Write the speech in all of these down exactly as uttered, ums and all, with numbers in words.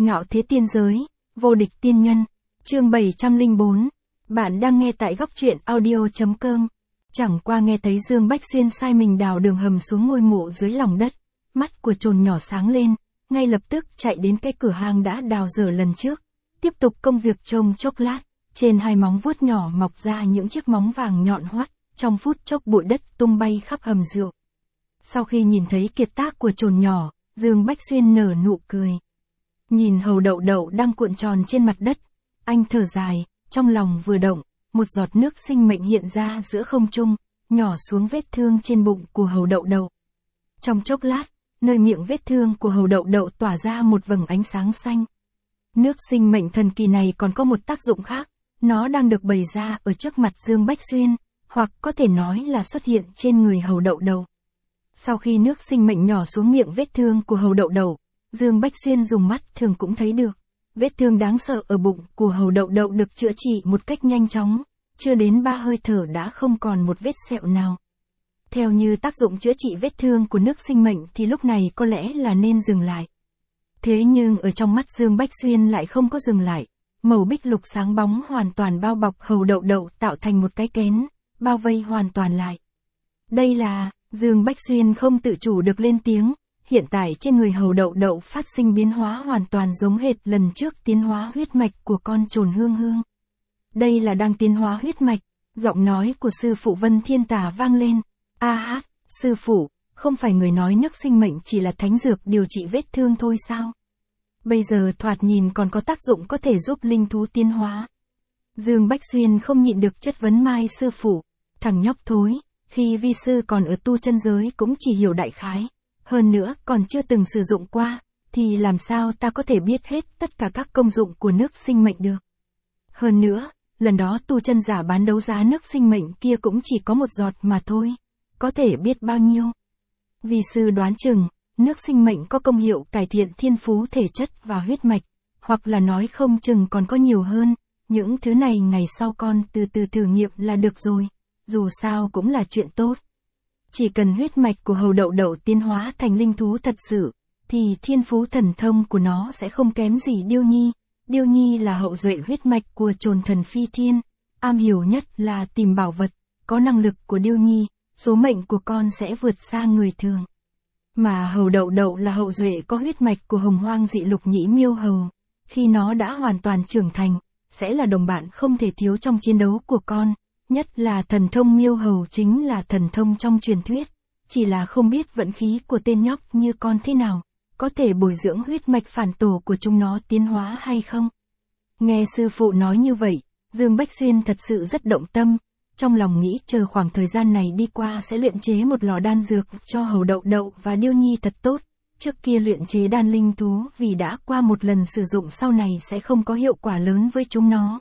Ngạo thế tiên giới, vô địch tiên nhân, chương bảy trăm lẻ bốn. Bạn đang nghe tại góc truyện audio.com. Chẳng qua nghe thấy Dương Bách Xuyên sai mình đào đường hầm xuống ngôi mộ dưới lòng đất, mắt của trồn nhỏ sáng lên, ngay lập tức chạy đến cái cửa hang đã đào dở lần trước, tiếp tục công việc trông chốc lát, trên hai móng vuốt nhỏ mọc ra những chiếc móng vàng nhọn hoắt, trong phút chốc bụi đất tung bay khắp hầm rượu. Sau khi nhìn thấy kiệt tác của trồn nhỏ, Dương Bách Xuyên nở nụ cười. Nhìn hầu đậu đậu đang cuộn tròn trên mặt đất, anh thở dài, trong lòng vừa động, một giọt nước sinh mệnh hiện ra giữa không trung, nhỏ xuống vết thương trên bụng của hầu đậu đậu. Trong chốc lát, nơi miệng vết thương của hầu đậu đậu tỏa ra một vầng ánh sáng xanh. Nước sinh mệnh thần kỳ này còn có một tác dụng khác, nó đang được bày ra ở trước mặt Dương Bách Xuyên, hoặc có thể nói là xuất hiện trên người hầu đậu đậu. Sau khi nước sinh mệnh nhỏ xuống miệng vết thương của hầu đậu đậu, Dương Bách Xuyên dùng mắt thường cũng thấy được. Vết thương đáng sợ ở bụng của hầu đậu đậu được chữa trị một cách nhanh chóng, chưa đến ba hơi thở đã không còn một vết sẹo nào. Theo như tác dụng chữa trị vết thương của nước sinh mệnh thì lúc này có lẽ là nên dừng lại. Thế nhưng ở trong mắt Dương Bách Xuyên lại không có dừng lại. Màu bích lục sáng bóng hoàn toàn bao bọc hầu đậu đậu tạo thành một cái kén, bao vây hoàn toàn lại. Đây là, Dương Bách Xuyên không tự chủ được lên tiếng. Hiện tại trên người hầu đậu đậu phát sinh biến hóa hoàn toàn giống hệt lần trước tiến hóa huyết mạch của con trồn Hương Hương. Đây là đang tiến hóa huyết mạch, giọng nói của sư phụ Vân Thiên Tà vang lên. A hát, sư phụ, không phải người nói nước sinh mệnh chỉ là thánh dược điều trị vết thương thôi sao? Bây giờ thoạt nhìn còn có tác dụng có thể giúp linh thú tiến hóa. Dương Bách Xuyên không nhịn được chất vấn mai sư phụ, thằng nhóc thối, khi vi sư còn ở tu chân giới cũng chỉ hiểu đại khái. Hơn nữa còn chưa từng sử dụng qua, thì làm sao ta có thể biết hết tất cả các công dụng của nước sinh mệnh được. Hơn nữa, lần đó tu chân giả bán đấu giá nước sinh mệnh kia cũng chỉ có một giọt mà thôi, có thể biết bao nhiêu. Vi sư đoán chừng, nước sinh mệnh có công hiệu cải thiện thiên phú thể chất và huyết mạch, hoặc là nói không chừng còn có nhiều hơn, những thứ này ngày sau con từ từ thử nghiệm là được rồi, dù sao cũng là chuyện tốt. Chỉ cần huyết mạch của hầu đậu đậu tiến hóa thành linh thú thật sự, thì thiên phú thần thông của nó sẽ không kém gì Điêu Nhi. Điêu Nhi là hậu duệ huyết mạch của trồn thần Phi Thiên, am hiểu nhất là tìm bảo vật, có năng lực của Điêu Nhi, số mệnh của con sẽ vượt xa người thường. Mà hầu đậu đậu là hậu duệ có huyết mạch của hồng hoang dị lục nhĩ miêu hầu, khi nó đã hoàn toàn trưởng thành, sẽ là đồng bạn không thể thiếu trong chiến đấu của con. Nhất là thần thông miêu hầu chính là thần thông trong truyền thuyết, chỉ là không biết vận khí của tên nhóc như con thế nào, có thể bồi dưỡng huyết mạch phản tổ của chúng nó tiến hóa hay không. Nghe sư phụ nói như vậy, Dương Bách Xuyên thật sự rất động tâm, trong lòng nghĩ chờ khoảng thời gian này đi qua sẽ luyện chế một lò đan dược cho hầu đậu đậu và Điêu Nhi thật tốt, trước kia luyện chế đan linh thú vì đã qua một lần sử dụng sau này sẽ không có hiệu quả lớn với chúng nó.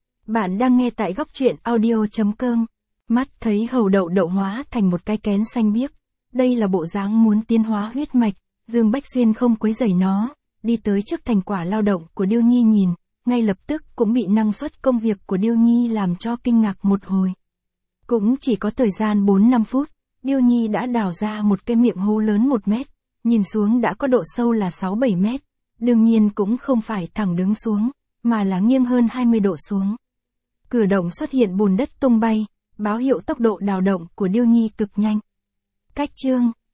Bạn đang nghe tại góc truyện audio.com. Mắt thấy hầu đậu đậu hóa thành một cái kén xanh biếc. Đây là bộ dáng muốn tiến hóa huyết mạch. Dương Bách Xuyên không quấy rầy nó, đi tới trước thành quả lao động của Điêu Nhi nhìn, ngay lập tức cũng bị năng suất công việc của Điêu Nhi làm cho kinh ngạc một hồi. Cũng chỉ có thời gian bốn năm phút, Điêu Nhi đã đào ra một cái miệng hố lớn một mét, nhìn xuống đã có độ sâu là sáu bảy mét. Đương nhiên cũng không phải thẳng đứng xuống, mà là nghiêng hơn hai mươi độ xuống. Cửa động xuất hiện bùn đất tung bay, báo hiệu tốc độ đào động của Điêu Nhi cực nhanh. Cách chương,